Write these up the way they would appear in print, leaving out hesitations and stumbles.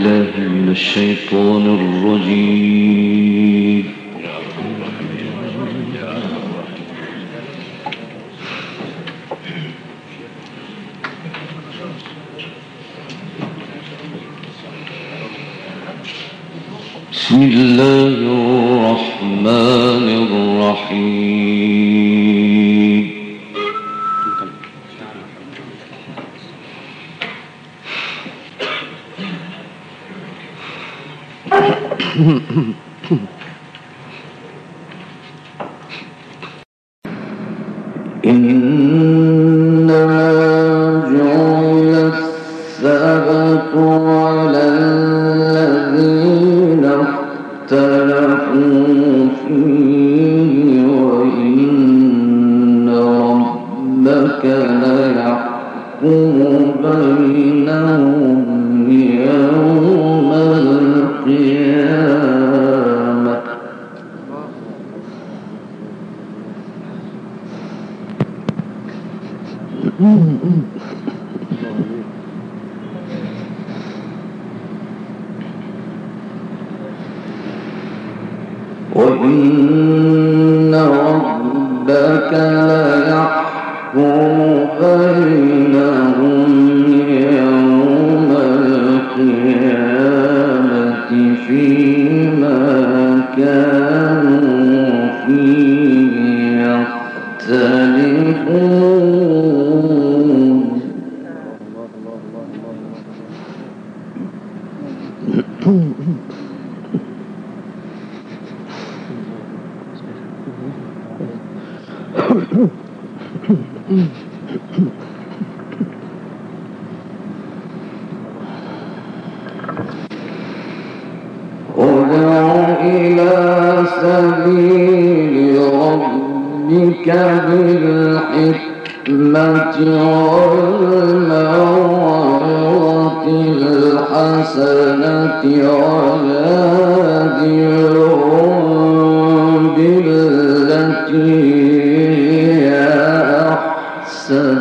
بالله من الشيطان الرجيم. بسم الله الرحمن الرحيم. إنما جعل السبت على الذين اختلفوا فيه وإن ربك ليحكم بينهم يوم القيامة. وإن ربك ليحكم بينهم يوم القيامة فيما كانوا فيه يختلفون. ادع إلى سبيل ربك بالحكمة والموعظة الحسنة وجادلهم بالتي هي أحسن.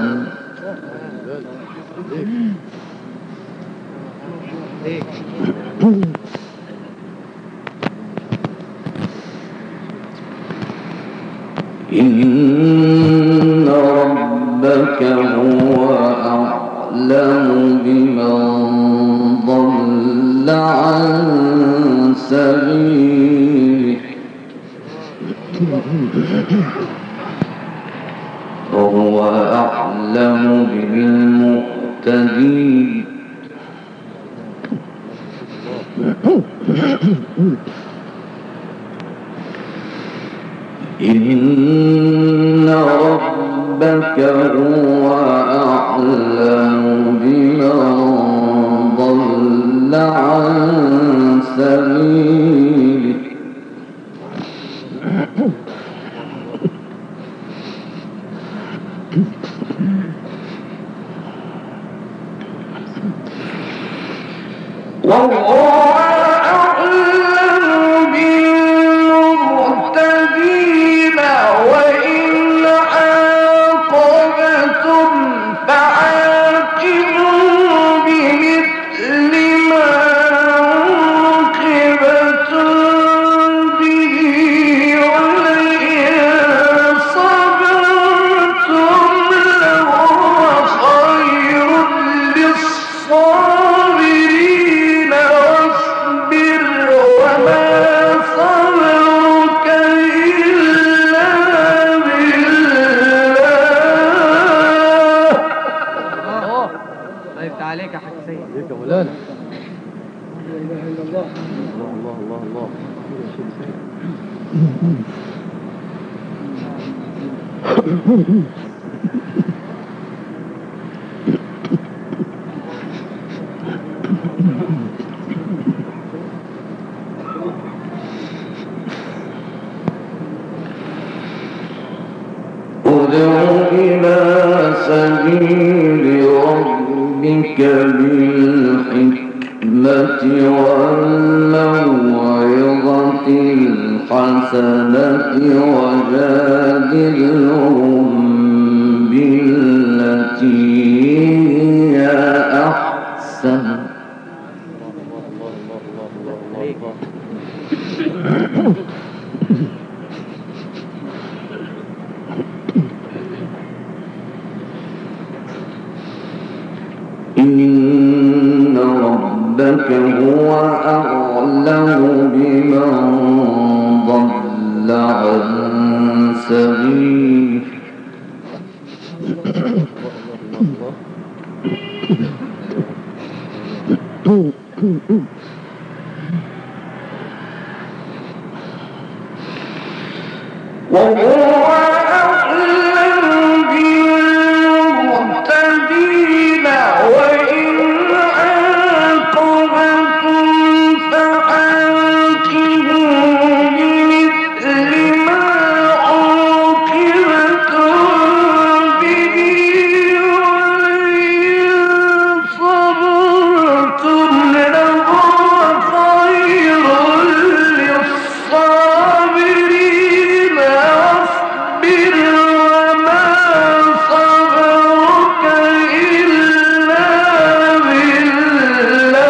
إن ربك هو أعلم بمن ضل عن سبيله وهو أعلم بالمهتدين. إن ربك هو أعلم بمن ضل عن سبيله والله ادع إلى سبيل ربك بالحكمة والموعظة الحسنة وجادلهم بالتي هي أحسن إن ربك هو أعلم بمن ضل عن سبيله وهو أعلم بالمهتدين وإن عاقبتم فعاقبوا بمثل ما عوقبتم به ولئن صبرتم لهو خير للصابرين واصبر وما صبرك إلا بالله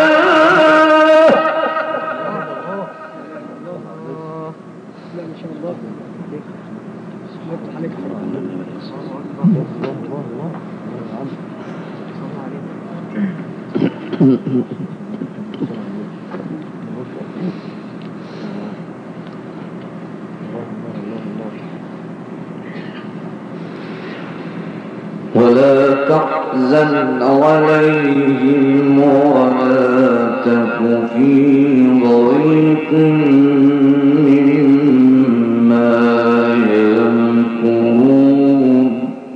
ولا تحزن عليهم ولا تك في ضيق مما يمكرون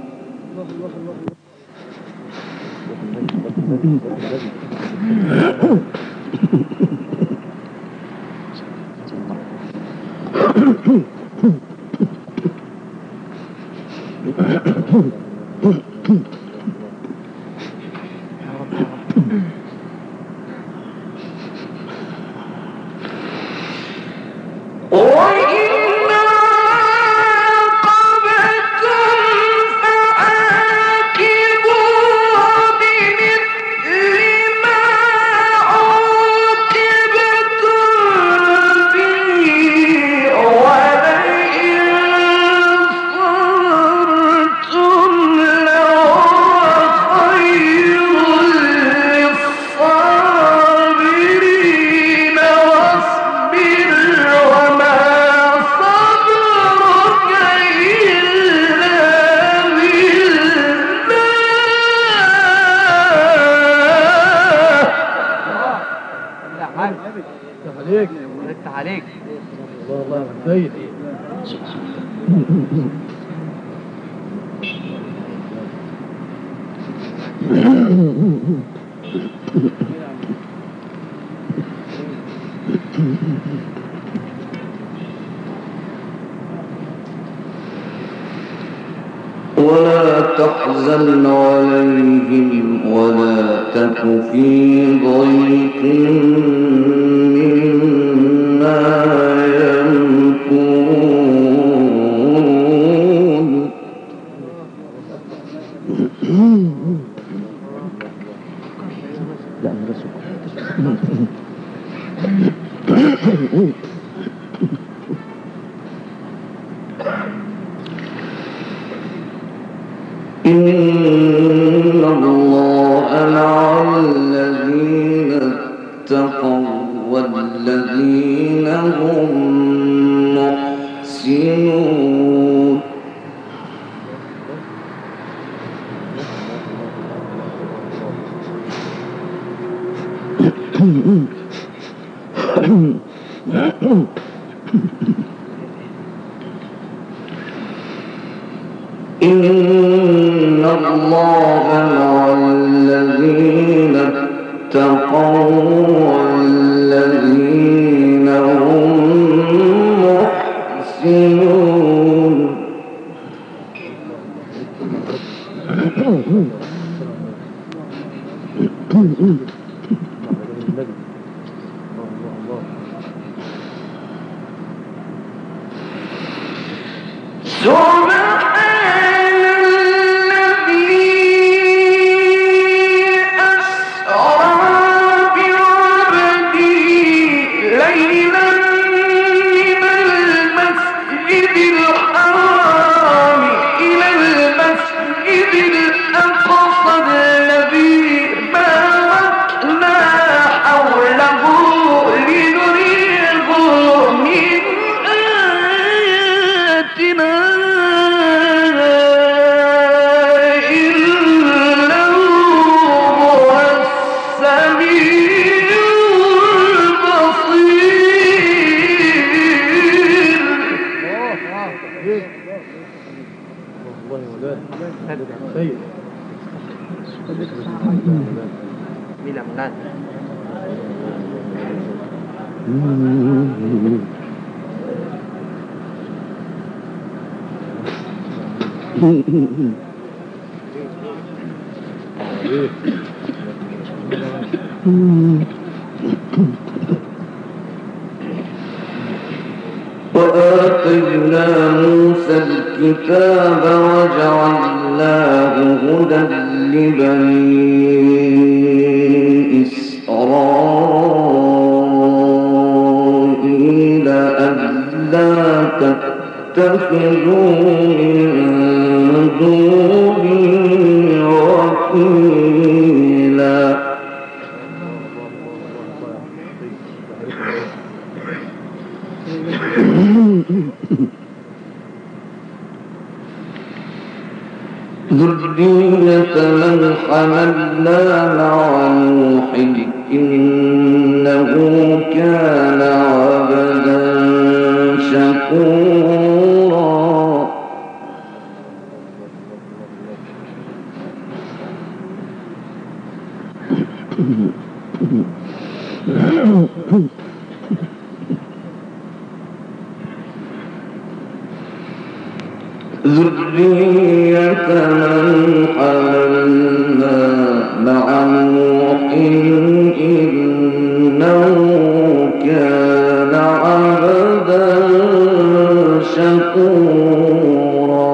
وإن عاقبتم فعاقبوا بمثل ما عوقبتم به ولئن صبرتم لهو خير للصابرين واصبر وما صبرك إلا بالله عليك الله سيد ولا تحزن عليهم ولا تك في ضيق مما يمكرون إن الله مع الذين اتقوا والذين هم محسنون إن الله مع الذين اتقوا والذين هم محسنون سبحان الذي أسرى بعبده سيد มีลำนั้น وآتينا موسى الكتاب وجعلناه هدى لبني إسرائيل ألا تتخذوا من دوني وكيلا ذرية من حملنا مع نوح إنه كان عبدا شكورا ذرية من حملنا مع نوح إنه كان عبدا شكورا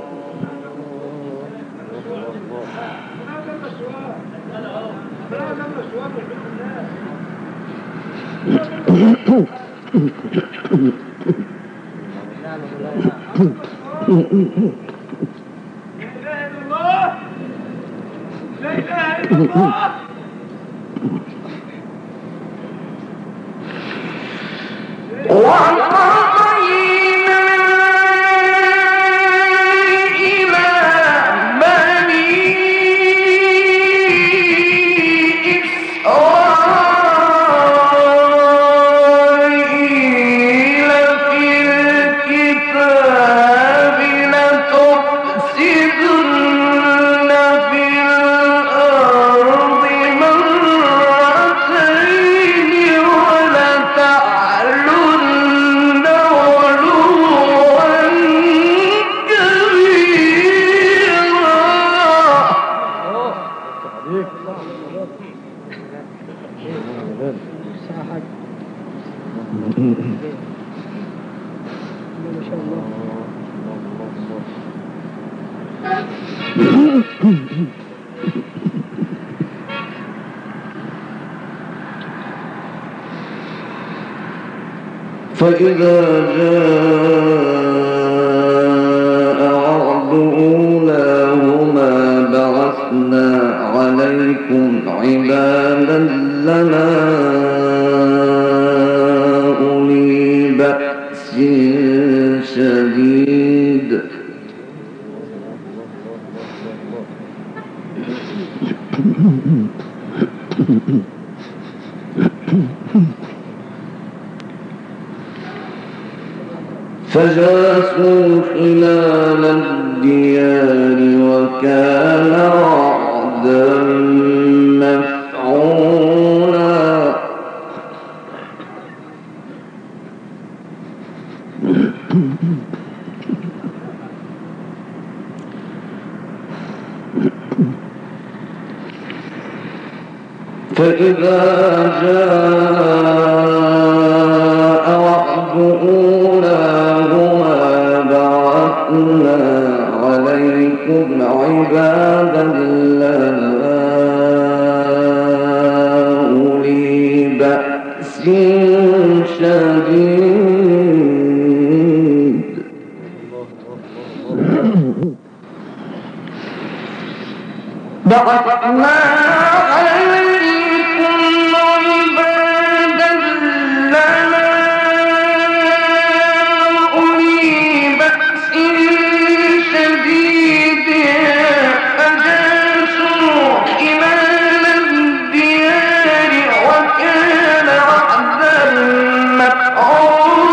فإذا جاء وعد أولاهما بعثنا عليكم عبادا لنا أولي بأس شديد فجاسوا خلال الديار وكان وعدا مفعولا فإذا جاء وعد أولاهما بعثنا عليكم عبادا لنا أولي بأس شديد بعثنا Oh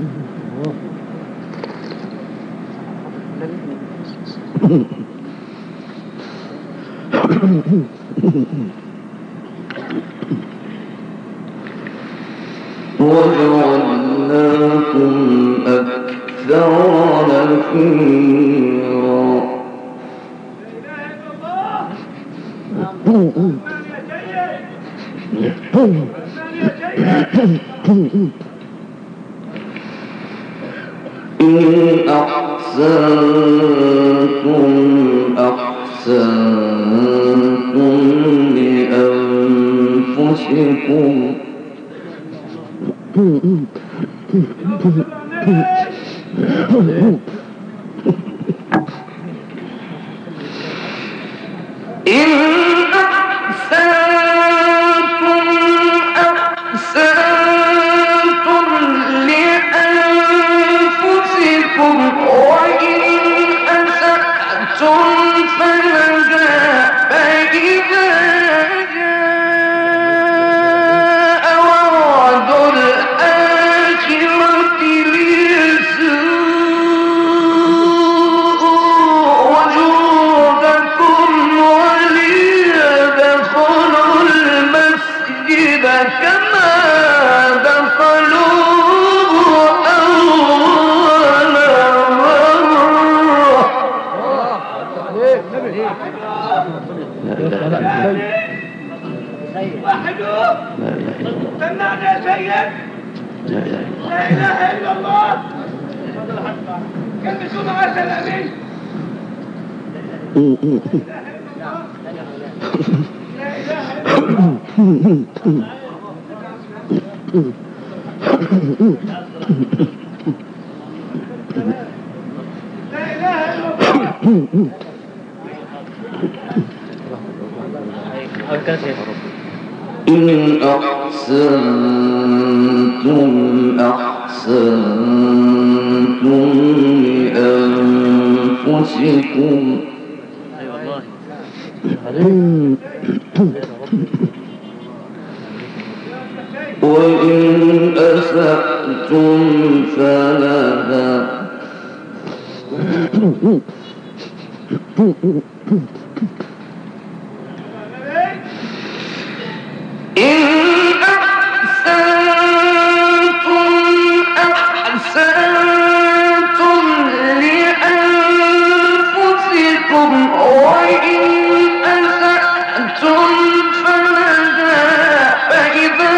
وجعلناكم أكثر نفيرا إن أحسنتم أحسنتم لأنفسكم إن أحسنتم أحسنتم لأنفسكم وإن أسأتم فلها فإذا جاء وعد الآخرة ليسوءوا وجوهكم وليدخلوا المسجد كما دخلوه أول مرة. وحدوا سمعنا يا سيد. لا اله الا الله. كلمتوا مع سلامين. لا اله الا الله. لا اله الا الله. إن أحسنتم أحسنتم لأنفسكم وإن أسأتم فلها إن أحسنتم أحسنتم لأنفسكم وإن أسأتم فلها فإذا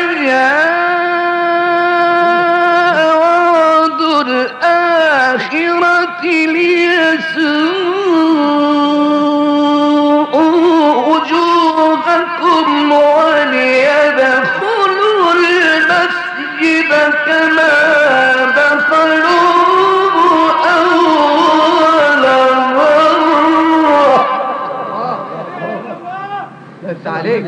جاء وعد الآخرة ليسوءوا وجوهكم وليدخلوا المسجد كما دخلوه أول مرة. بس عليك.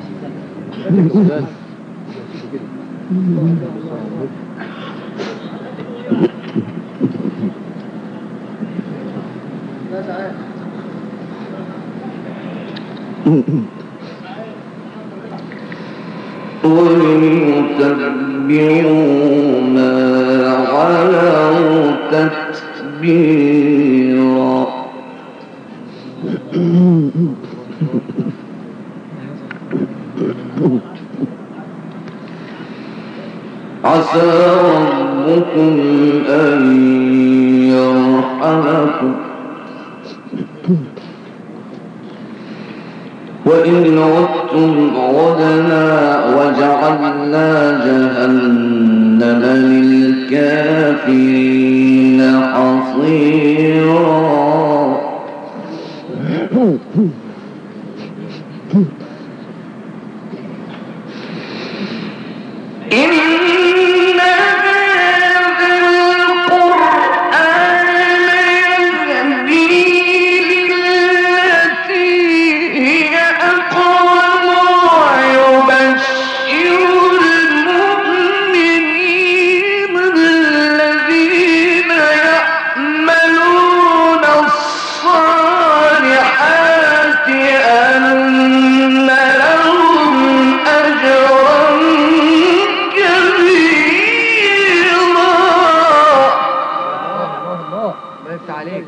ويتبعوا ما علوا تتبيرا عسى ربكم أن يرحمكم وإن عدتم عدنا وجعلنا جهنم للكافرين حصيرا.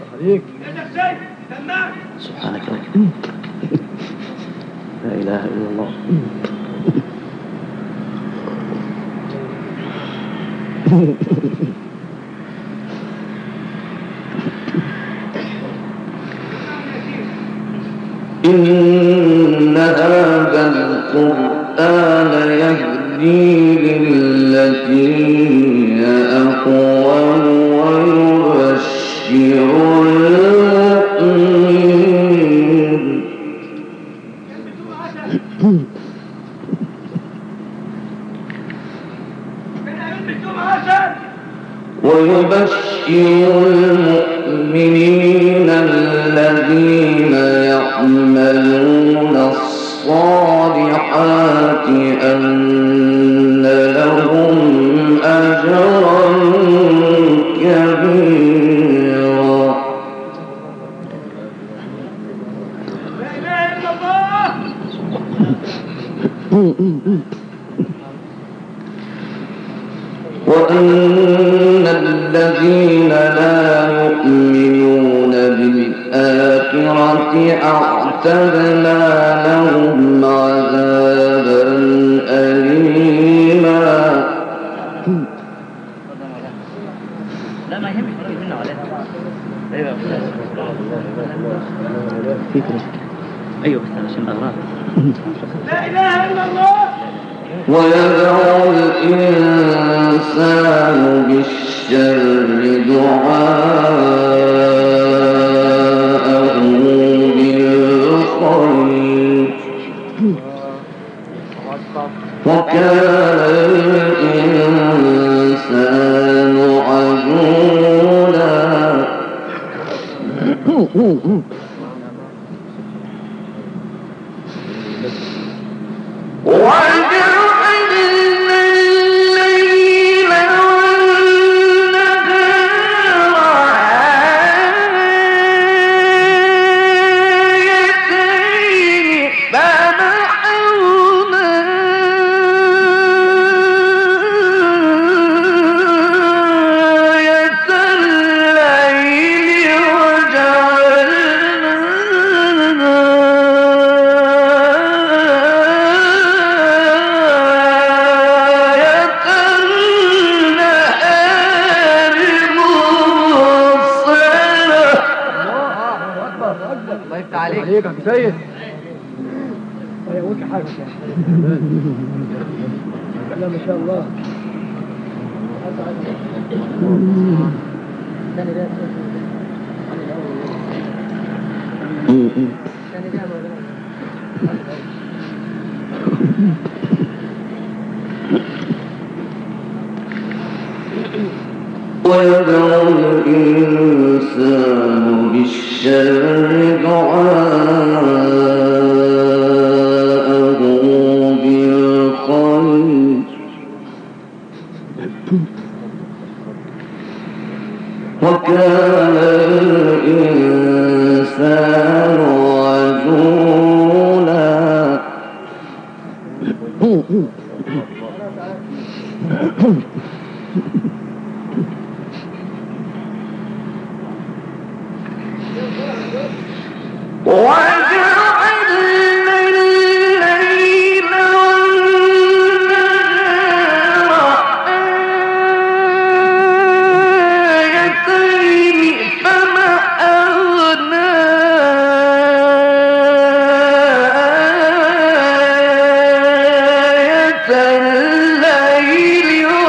عليك. يدك زي تمام. سبحانك يا رب. لا إله إلا الله. إن هذا القرآن يهدي للتي هي أقوم ويبشر المؤمنين الذين يعملون الصالحات أن لهم أجرا كبيرا. لا إله إلا الله. وأن الذين لا يؤمنون بالآخرة أعتدنا لهم عذابا أليما. لا ما يهمش نجيب منه عليها. ايوه ايوه بس عشان اغراض. لا إله إلا الله. ويدعو الإنسان بالشر دعاءه بالخير وكان الإنسان عجولا. عليك يا سيد. ما يقولش حاجة. لا ما شاء الله. ويدعو الإنسان بالشر دعاءه بالخير وكان الإنسان عجولا. وجعلنا الليل والنهار آيتين فمحونا آية الليل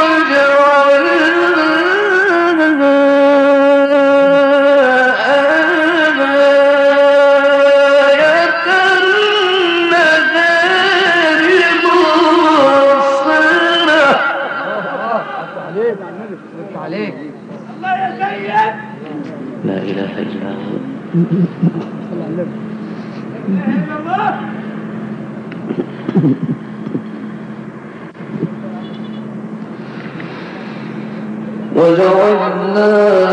عليك. الله يا سيد. لا إله إلا هو. صلى على النبي. لا إله إلا الله. وجعلنا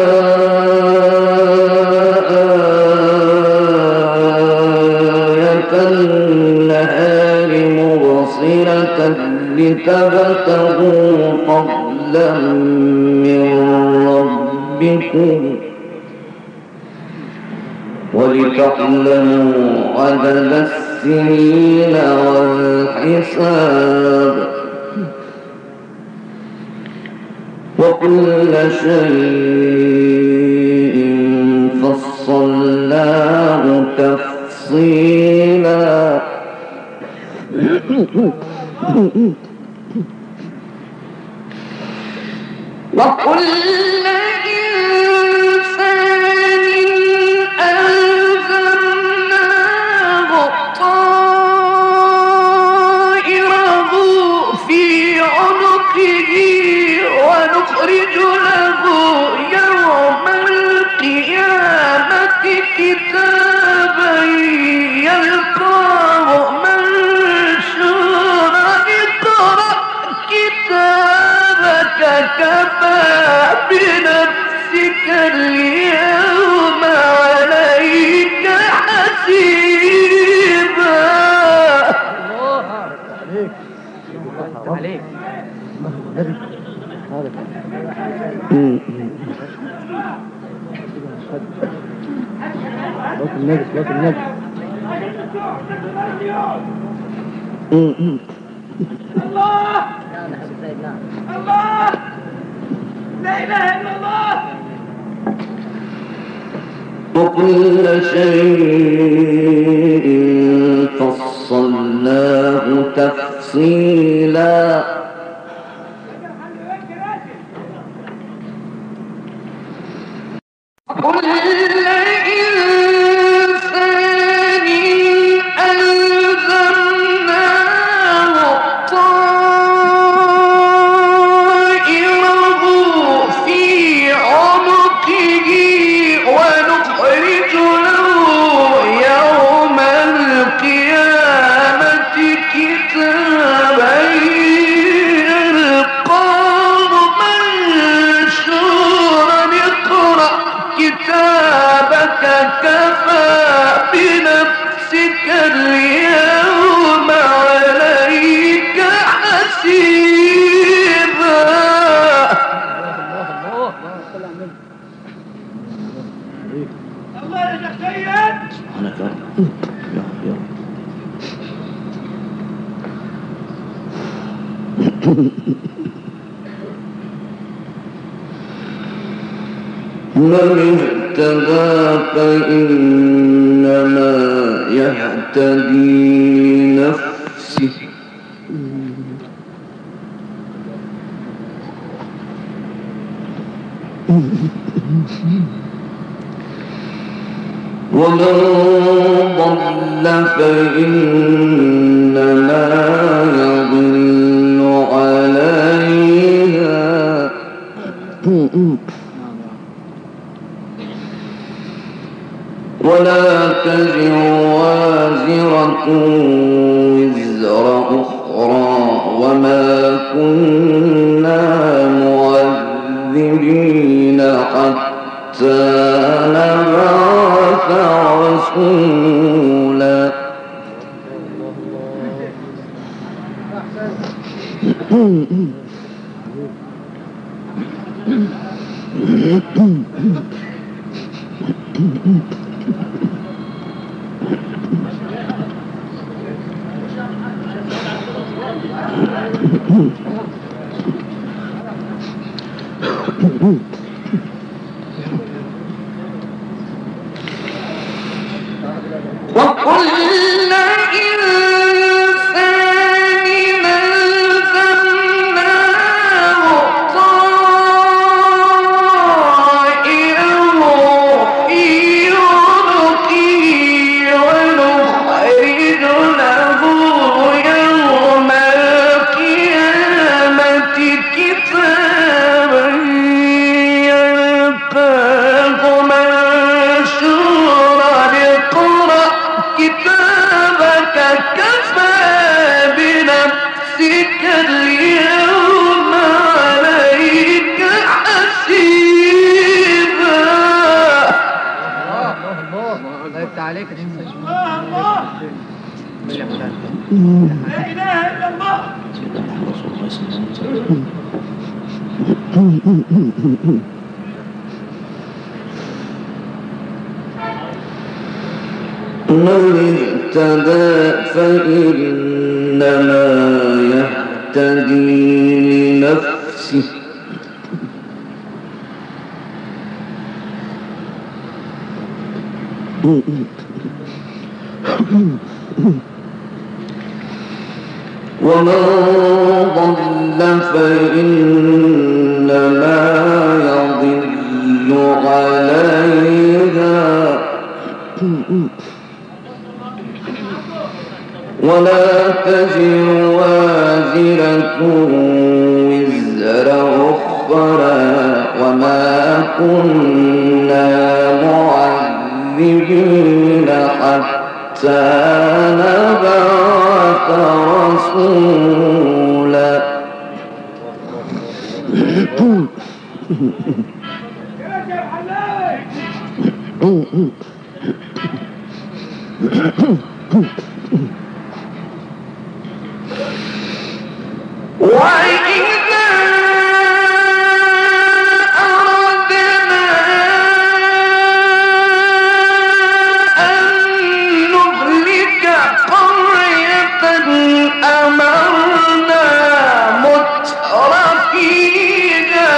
آية النهار مبصرة لتبتغوا فضلا من ربكم ولتعلموا عدد السنين والحساب وكل شيء فصلناه تفصيلا وكل إنسان ألزمناه طائره في عنقه ونخرج له يوم القيامة كتابا يلقاه منشورا اقرأ كتابك كفى بنفسك اليوم عليك حسيبا. عليك صلاة النبي صلاة النبي. الله الله لا إله إلا الله. وكل شيء فصلناه تفصيلا كل إنسان ألزمناه طائره في عنقه ونخرج له يوم القيامة كتابا يلقاه منشورا اقرأ كتابك كفى بنفسك اليوم عليك حسيبا. الله يا شيخ سيد. سبحانك يا رب يا رب. من اهتدى فإنما يهتدي نفسه ومن ضل فإنما يضل عليها ولا تزر وازرة وزر أخرى وما كنا معذبين حتى نبعث رسولا. وكل إنسان ألزمناه طائره في عنقه ونخرج له يوم القيامة كتابا يلقاه منشورا اقرأ كتابك كفى بنفسك اليوم عليك حسيبا. الله يفتح عليك يا شيخ سيد. الله لا إله إلا الله. سيدنا محمد رسول الله صلى الله عليه وسلم. من اهتدى فإنما يهتدي لنفسه ومن ضل فإنما يضل عليها ولا تزر وازرة وزر أخرى وما كنا معذبين حتى نبعث رسولا وإذا أردنا أن نهلك قرية أمرنا مترفيها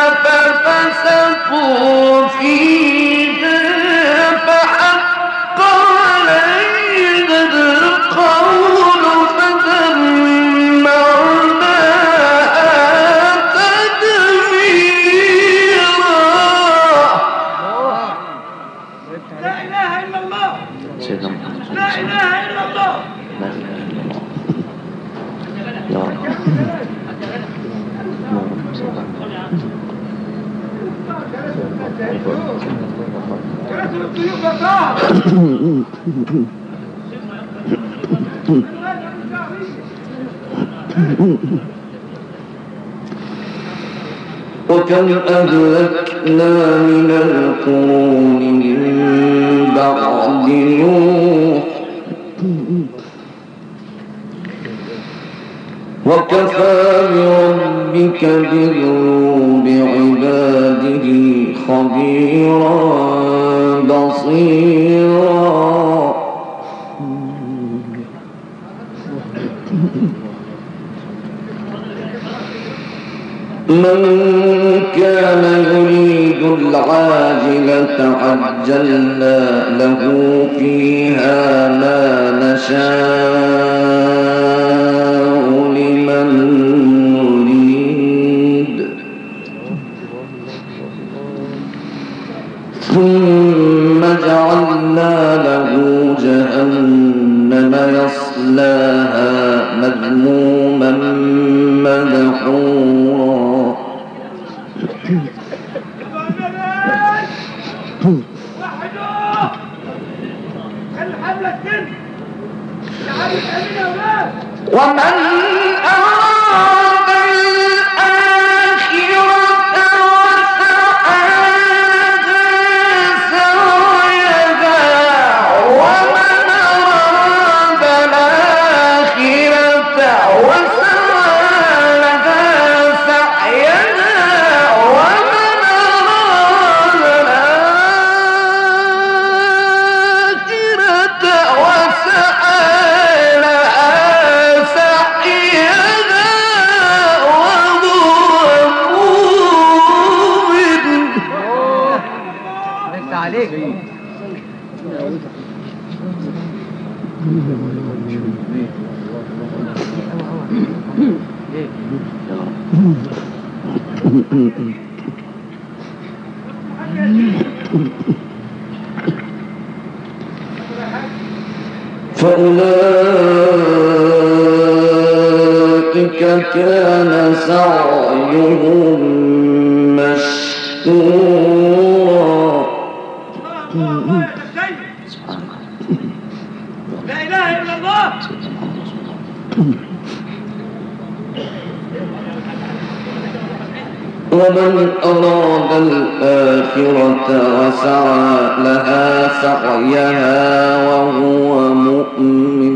ففسقوا فيها فحق عليها القول فدمرناها تدميرا. لا إله إلا الله سيدنا محمد لا إله إلا الله لا إله إلا الله يا رب يا رب سيدنا كراسي الضيوف يا صاحب وكم أهلكنا من القرون من بعد نوح وكفى بربك بذنوب عباده خبيرا بصيرا. من كان يريد العاجلة عجلنا له فيها ما نشاء لمن نريد ثم جعلنا له جهنم يصلاها مذموما مدحورا. وحدوا خلي حملة كن تعالوا تعالوا يا ولاد ومن أراد الآخرة وسعاها سعيها ومن أراد الآخرة وسعى لها سعيها ومن أراد الآخرة وسعى لها سعيها وهو مؤمن. لسه عليك يا رب فأولئك كان سعيهم مشكورا. الله يا سيد سبحان الله لا إله إلا الله سيدنا محمد رسول الله ومن أراد الآخرة وسعى لها سعيها وهو مؤمن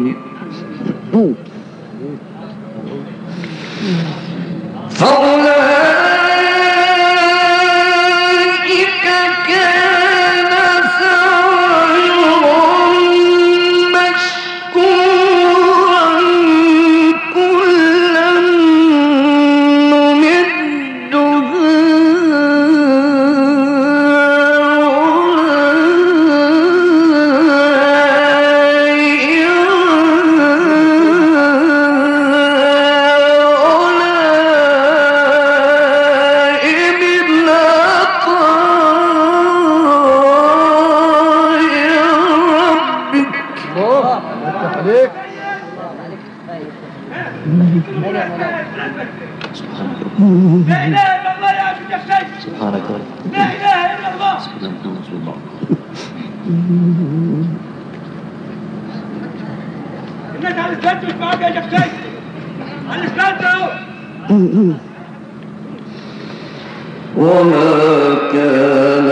فأولئك كان سعيهم لا إله إلا الله. الناس على الاسفلت مش معاك يا شيخ. على الاسفلت اهو. وما كان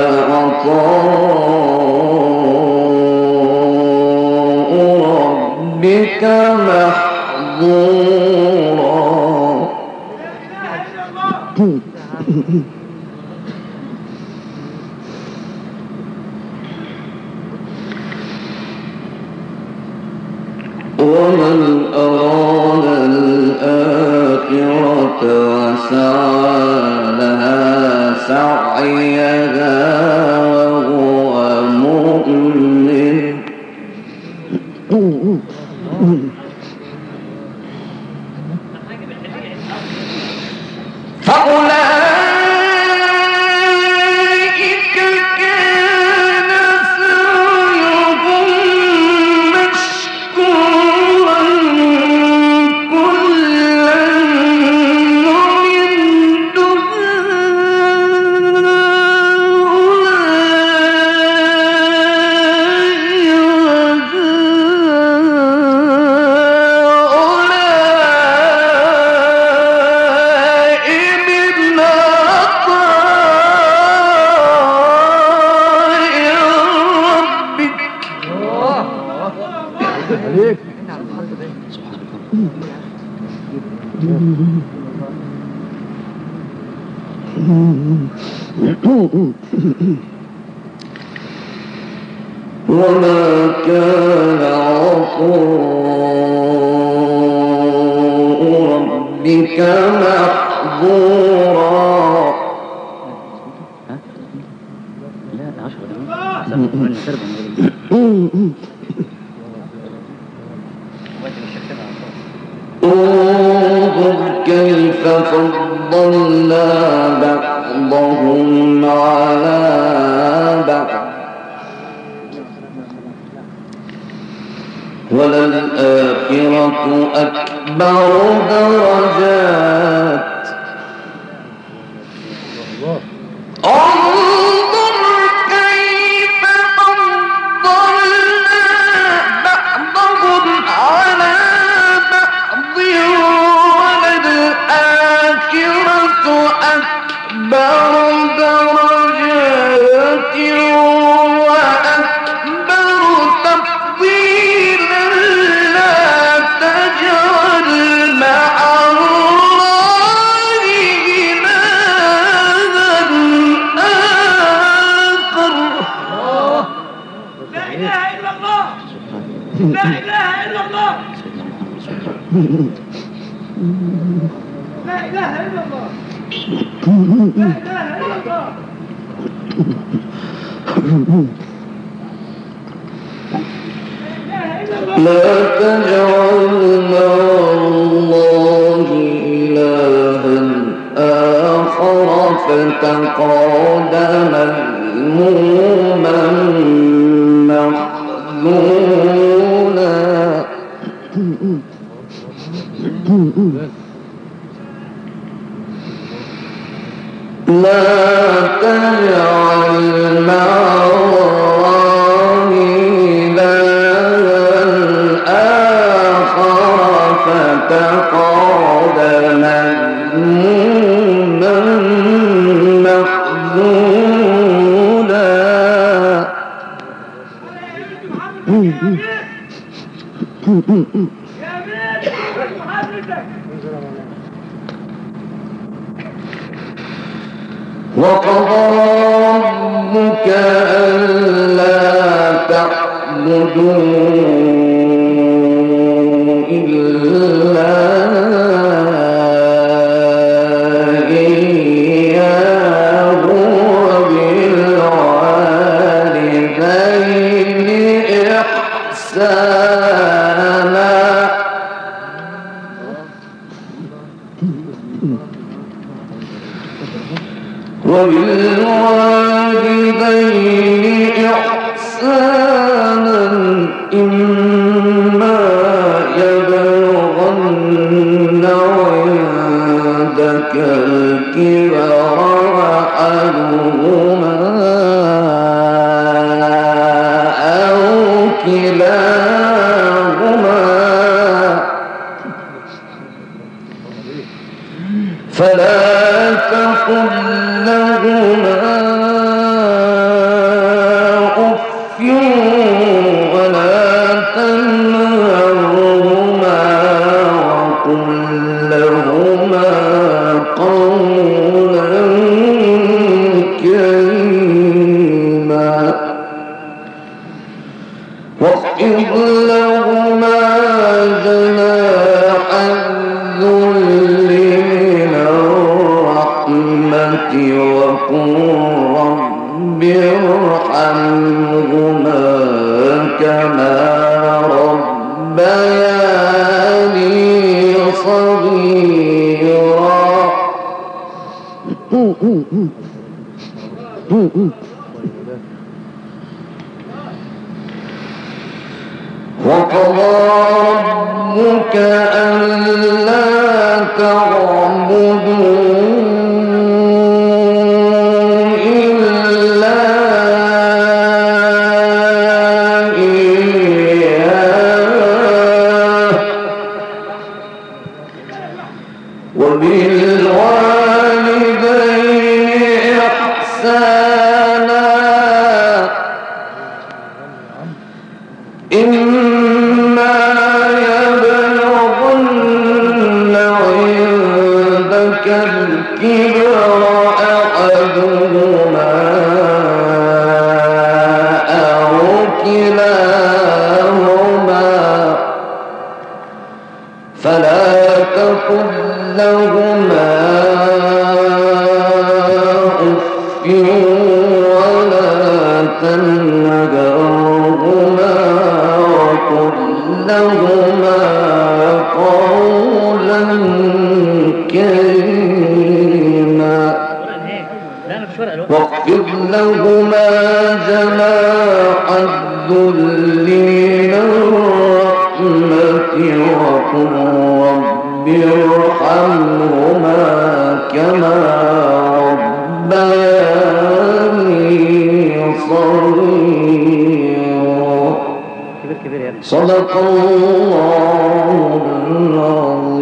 عطاء ربك محظورا. لا إله إلا الله. ومن أراد الآخرة وسعى لها سعيها وهو مؤمن فأولئك كان سعيهم مشكورا كلا نمد عليك. وما كان عطاء ربك محظورا. لا 10 انظر كيف فضلنا بعضهم على بعض وللآخرة أكبر درجات. انظر كيف فضلنا بعضهم على بعض وللآخرة أكبر درجات وأكبر تفضيلا. لا تجعل مع الله إلها آخر. لا إله إلا الله. لا إله إلا الله. لا إله إلا الله. لا إله إلا الله. لا تجعل مع الله إلها آخر فتقعد مذموما مخذولا. لا تجعل مع الله إلها آخر فتقعد مذموما مخذولا. يا أمير محمدك. وقضى ربك ألا تعبدوا إلا إياه وبالوالدين إحسانا. وبالوالدين إحسانا إما يبلغن عندك الكبر أحدهما كريما واخفض لهما جناح الذل من الرحمة وقل رب ارحمهما كما ربياني صغيرا وقضى ربك ألا تعبدوا إلا إياه وبالوالدين إحسانا إما يبلغن عندك الكبر أحدهما أو كلاهما فلا تقل لهما أف ولا تنهرهما وقل لهما قولا كريما واخفض لهما جناح الذل من الرحمة وقل رب ارحمهما كما ربياني صغيرا صدق الله العظيم.